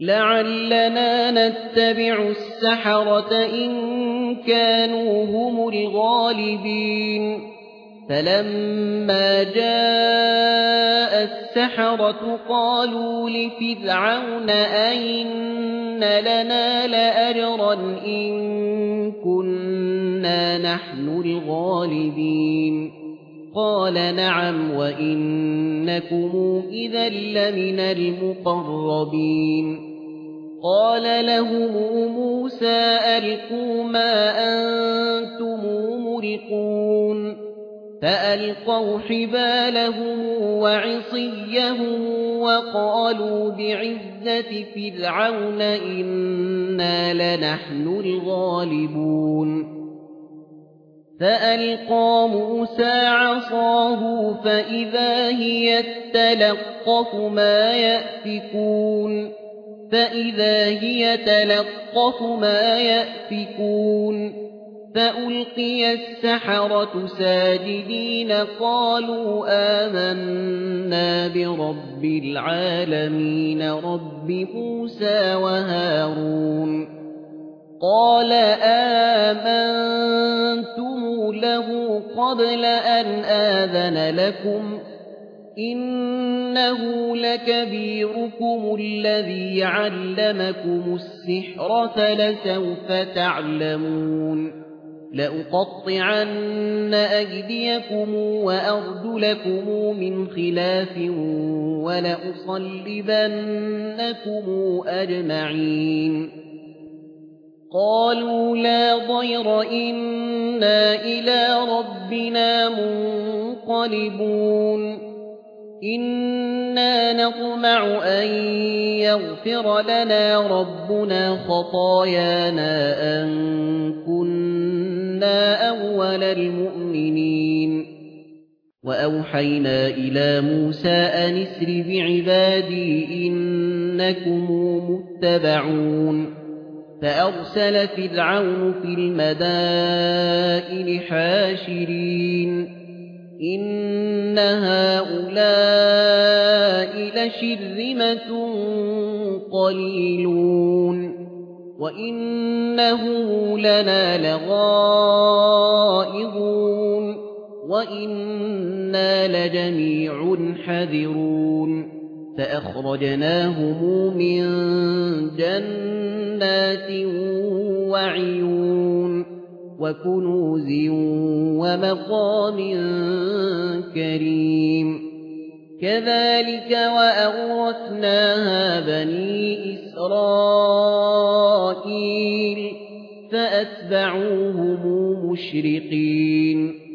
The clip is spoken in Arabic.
لعلنا نتبع السحرة إن كانوا هم الغالبين فلما جاء السحرة قالوا لفرعون أئن لنا لأجرا إن كنا نحن الغالبين قال نعم وإنكم إذا لمن المقربين قال لهم موسى ألقوا ما أنتم ملقون فألقوا حبالهم وعصيهم وقالوا بعزة فرعون إنا لنحن الغالبون فألقى موسى عصاه فإذا هي تلقف ما يأفكون فألقي السحرة ساجدين قالوا آمنا برب العالمين رب موسى وهارون قال آمنتم له قبل أن آذن لكم إنه لكبيركم الذي علمكم السحر فلسوف تعلمون لأقطعن أيديكم وأرجلكم من خلاف ولأصلبنكم أجمعين قالوا لا ضير إنا إلى ربنا منقلبون إنا نطمع أن يغفر لنا ربنا خطايانا أن كنا أول المؤمنين وأوحينا إلى موسى أن اسر بعبادي إنكم متبعون فأرسل فرعون في المدائن حاشرين إن هؤلاء لشرذمة قليلون وإنهم لنا لغائظون وإنا لجميع حذرون فأخرجناهم من جنات وعيون وكنوز ومقام كريم كذلك وأورثناها بني إسرائيل فأتبعوهم مشرقين